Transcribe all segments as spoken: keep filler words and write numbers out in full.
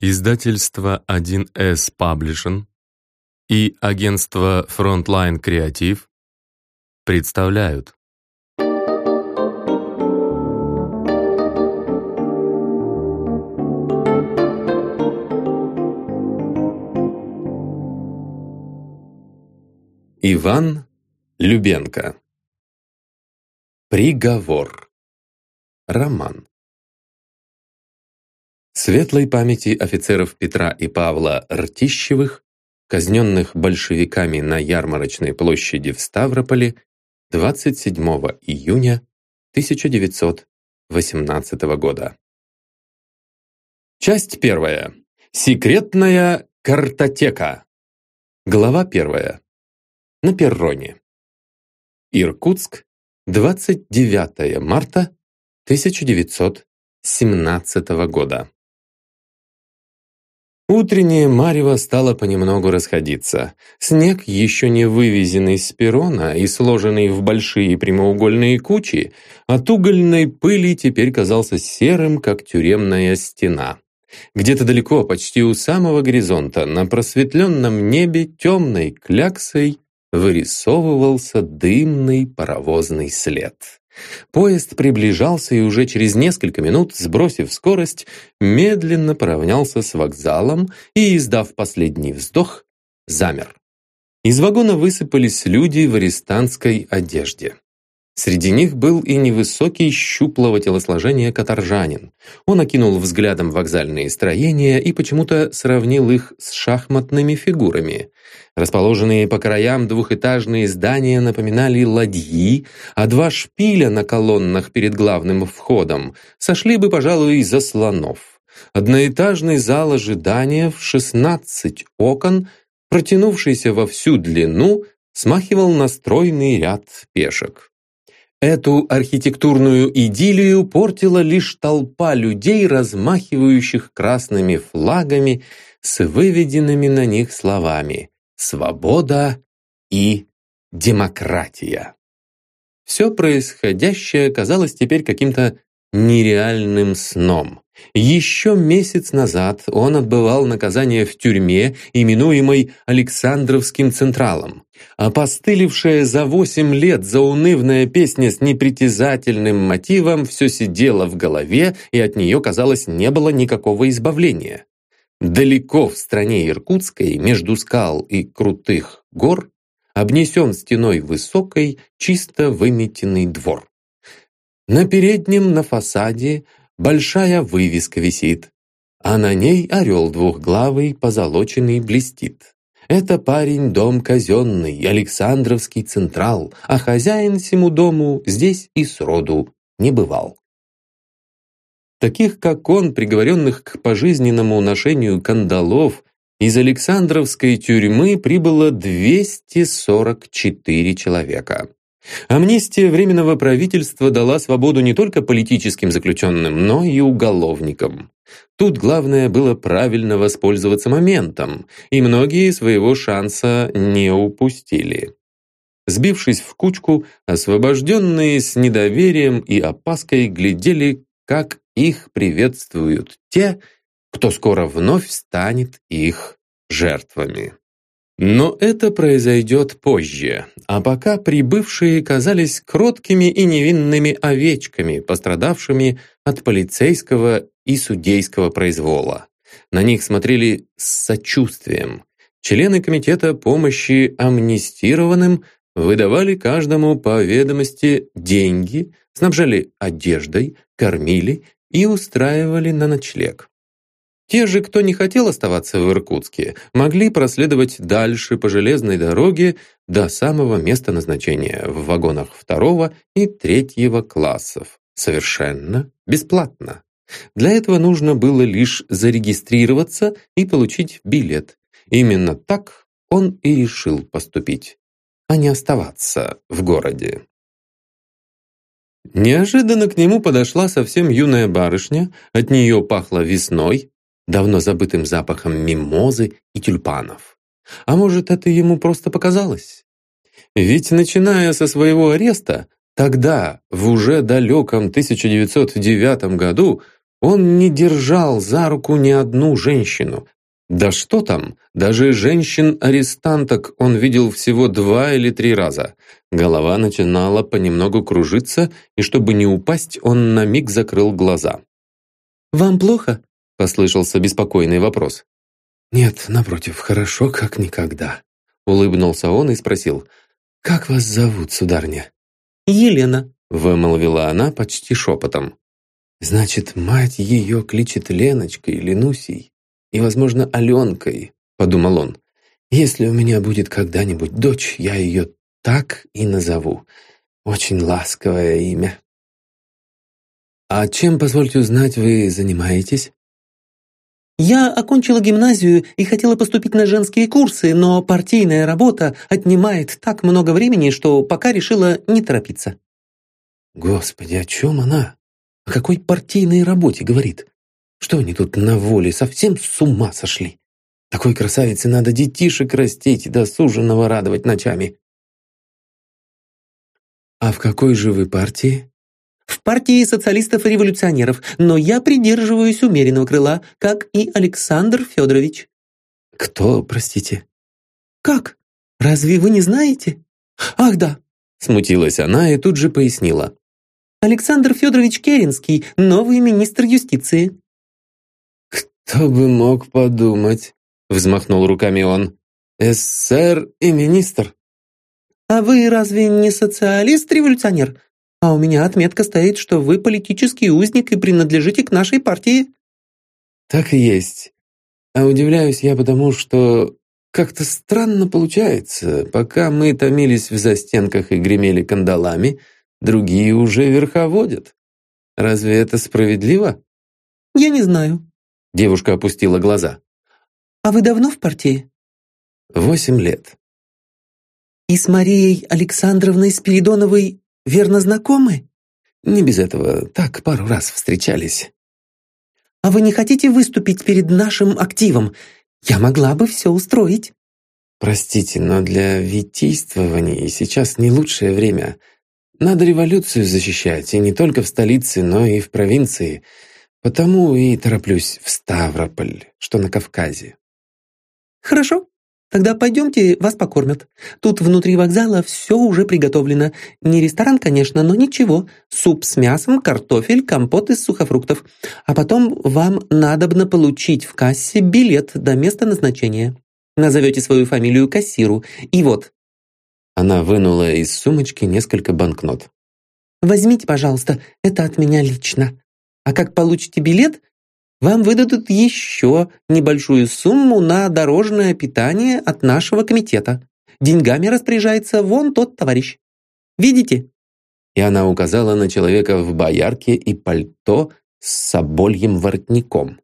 Издательство один эс Publishing и агентство Frontline Creative представляют. Иван Любенко. Приговор. Роман. Светлой памяти офицеров Петра и Павла Ртищевых, казненных большевиками на Ярмарочной площади в Ставрополе двадцать седьмого июня тысяча девятьсот восемнадцатого года. Часть первая. Секретная картотека. Глава первая. На перроне. Иркутск, двадцать девятого марта тысяча девятьсот семнадцатого года. Утреннее марево стало понемногу расходиться. Снег, еще не вывезенный с перрона и сложенный в большие прямоугольные кучи, от угольной пыли теперь казался серым, как тюремная стена. Где-то далеко, почти у самого горизонта, на просветленном небе темной кляксой вырисовывался дымный паровозный след. Поезд приближался и уже через несколько минут, сбросив скорость, медленно поравнялся с вокзалом и, издав последний вздох, замер. Из вагона высыпались люди в арестантской одежде. Среди них был и невысокий, щуплого телосложения каторжанин. Он окинул взглядом вокзальные строения и почему-то сравнил их с шахматными фигурами. Расположенные по краям двухэтажные здания напоминали ладьи, а два шпиля на колоннах перед главным входом сошли бы, пожалуй, за слонов. Одноэтажный зал ожидания в шестнадцать окон, протянувшийся во всю длину, смахивал на стройный ряд пешек. Эту архитектурную идиллию портила лишь толпа людей, размахивающих красными флагами с выведенными на них словами «Свобода» и «Демократия». Все происходящее казалось теперь каким-то нереальным сном. Еще месяц назад он отбывал наказание в тюрьме, именуемой Александровским Централом. Опостылевшая за восемь лет заунывная песня с непритязательным мотивом все сидела в голове, и от нее, казалось, не было никакого избавления. Далеко в стране Иркутской, между скал и крутых гор, обнесен стеной высокой, чисто выметенный двор. На переднем, на фасаде, большая вывеска висит, а на ней орел двухглавый, позолоченный, блестит. Это парень дом казенный, Александровский Централ, а хозяин всему дому здесь и сроду не бывал. Таких, как он, приговоренных к пожизненному ношению кандалов, из Александровской тюрьмы прибыло двести сорок четыре человека. Амнистия Временного правительства дала свободу не только политическим заключенным, но и уголовникам. Тут главное было правильно воспользоваться моментом, и многие своего шанса не упустили. Сбившись в кучку, освобожденные с недоверием и опаской глядели, как их приветствуют те, кто скоро вновь станет их жертвами. Но это произойдет позже, а пока прибывшие казались кроткими и невинными овечками, пострадавшими от полицейского и судейского произвола. На них смотрели с сочувствием. Члены комитета помощи амнистированным выдавали каждому по ведомости деньги, снабжали одеждой, кормили и устраивали на ночлег. Те же, кто не хотел оставаться в Иркутске, могли проследовать дальше по железной дороге до самого места назначения в вагонах второго и третьего классов. Совершенно бесплатно. Для этого нужно было лишь зарегистрироваться и получить билет. Именно так он и решил поступить, а не оставаться в городе. Неожиданно к нему подошла совсем юная барышня, от нее пахло весной, давно забытым запахом мимозы и тюльпанов. А может, это ему просто показалось? Ведь, начиная со своего ареста, тогда, в уже далеком тысяча девятьсот девятом году, Он не держал за руку ни одну женщину. Да что там, даже женщин-арестанток он видел всего два или три раза. Голова начинала понемногу кружиться, и чтобы не упасть, он на миг закрыл глаза. «Вам плохо?» – послышался беспокойный вопрос. «Нет, напротив, хорошо, как никогда», – улыбнулся он и спросил. «Как вас зовут, сударыня?» «Елена», – вымолвила она почти шепотом. «Значит, мать ее кличет Леночкой, Ленусей и, возможно, Аленкой», – подумал он. «Если у меня будет когда-нибудь дочь, я ее так и назову. Очень ласковое имя». «А чем, позвольте узнать, вы занимаетесь?» «Я окончила гимназию и хотела поступить на женские курсы, но партийная работа отнимает так много времени, что пока решила не торопиться». «Господи, о чем она? О какой партийной работе говорит? Что они тут на воле совсем с ума сошли? Такой красавице надо детишек растить, да суженого радовать ночами». «А в какой же вы партии?» «В партии социалистов-революционеров, но я придерживаюсь умеренного крыла, как и Александр Федорович». «Кто, простите?» «Как? Разве вы не знаете?» «Ах, да!» – смутилась она и тут же пояснила. «Александр Федорович Керенский, новый министр юстиции». «Кто бы мог подумать?» – взмахнул руками он. «Эсэр и министр». «А вы разве не социалист-революционер? А у меня отметка стоит, что вы политический узник и принадлежите к нашей партии». «Так и есть. А удивляюсь я потому, что как-то странно получается. Пока мы томились в застенках и гремели кандалами, другие уже верховодят. Разве это справедливо?» «Я не знаю». Девушка опустила глаза. «А вы давно в партии?» «Восемь лет». «И с Марией Александровной Спиридоновой верно знакомы?» «Не без этого. Так, пару раз встречались». «А вы не хотите выступить перед нашим активом? Я могла бы все устроить». «Простите, но для витийствования сейчас не лучшее время. Надо революцию защищать, и не только в столице, но и в провинции. Потому и тороплюсь в Ставрополь, что на Кавказе». «Хорошо. Тогда пойдемте, вас покормят. Тут внутри вокзала все уже приготовлено. Не ресторан, конечно, но ничего. Суп с мясом, картофель, компот из сухофруктов. А потом вам надобно получить в кассе билет до места назначения. Назовете свою фамилию кассиру. И вот». Она вынула из сумочки несколько банкнот. «Возьмите, пожалуйста, это от меня лично. А как получите билет, вам выдадут еще небольшую сумму на дорожное питание от нашего комитета. Деньгами распоряжается вон тот товарищ. Видите?» И она указала на человека в боярке и пальто с собольем воротником.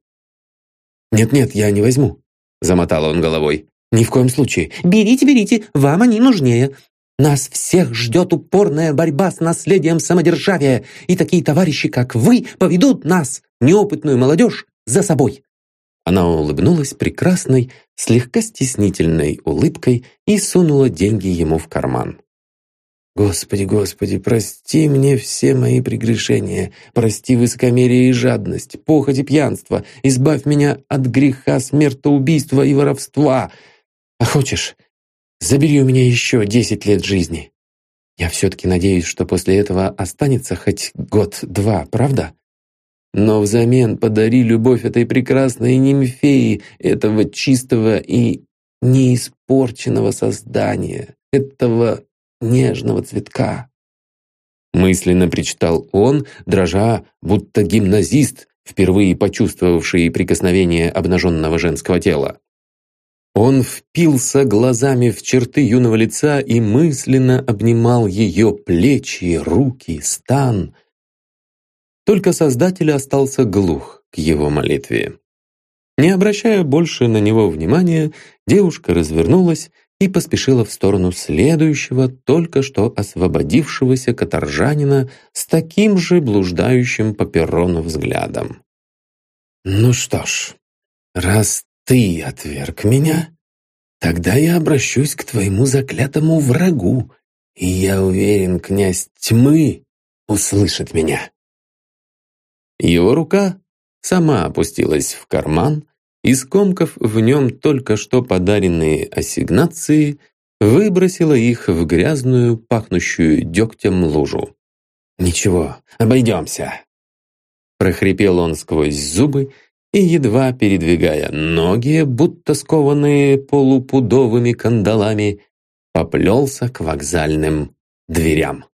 «Нет-нет, я не возьму», — замотал он головой. «Ни в коем случае». «Берите, берите, вам они нужнее. Нас всех ждет упорная борьба с наследием самодержавия, и такие товарищи, как вы, поведут нас, неопытную молодежь, за собой». Она улыбнулась прекрасной, слегка стеснительной улыбкой и сунула деньги ему в карман. «Господи, Господи, прости мне все мои прегрешения, прости высокомерие и жадность, похоть и пьянство, избавь меня от греха смертоубийства и воровства. А хочешь, забери у меня еще десять лет жизни. Я все-таки надеюсь, что после этого останется хоть год-два, правда? Но взамен подари любовь этой прекрасной нимфеи, этого чистого и неиспорченного создания, этого нежного цветка». Мысленно причитал он, дрожа, будто гимназист, впервые почувствовавший прикосновение обнаженного женского тела. Он впился глазами в черты юного лица и мысленно обнимал ее плечи, руки, стан. Только Создатель остался глух к его молитве. Не обращая больше на него внимания, девушка развернулась и поспешила в сторону следующего, только что освободившегося каторжанина с таким же блуждающим по перрону взглядом. «Ну что ж, раз ты отверг меня, тогда я обращусь к твоему заклятому врагу, и я уверен, князь тьмы услышит меня». Его рука сама опустилась в карман и, скомкав в нем только что подаренные ассигнации, выбросила их в грязную, пахнущую дегтем лужу. «Ничего, обойдемся», — прохрипел он сквозь зубы и, едва передвигая ноги, будто скованные полупудовыми кандалами, поплелся к вокзальным дверям.